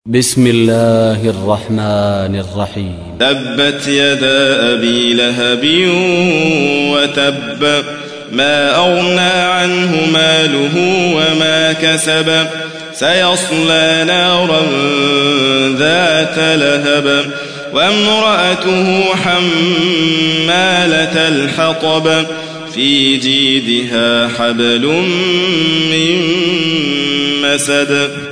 بسم الله الرحمن الرحيم. تبت يدا أبي لهب وتب ما أغنى عنه ماله وما كسب سيصلى نارا ذات لهب وامرأته حمالة الحطب في جيدها حبل من مسد.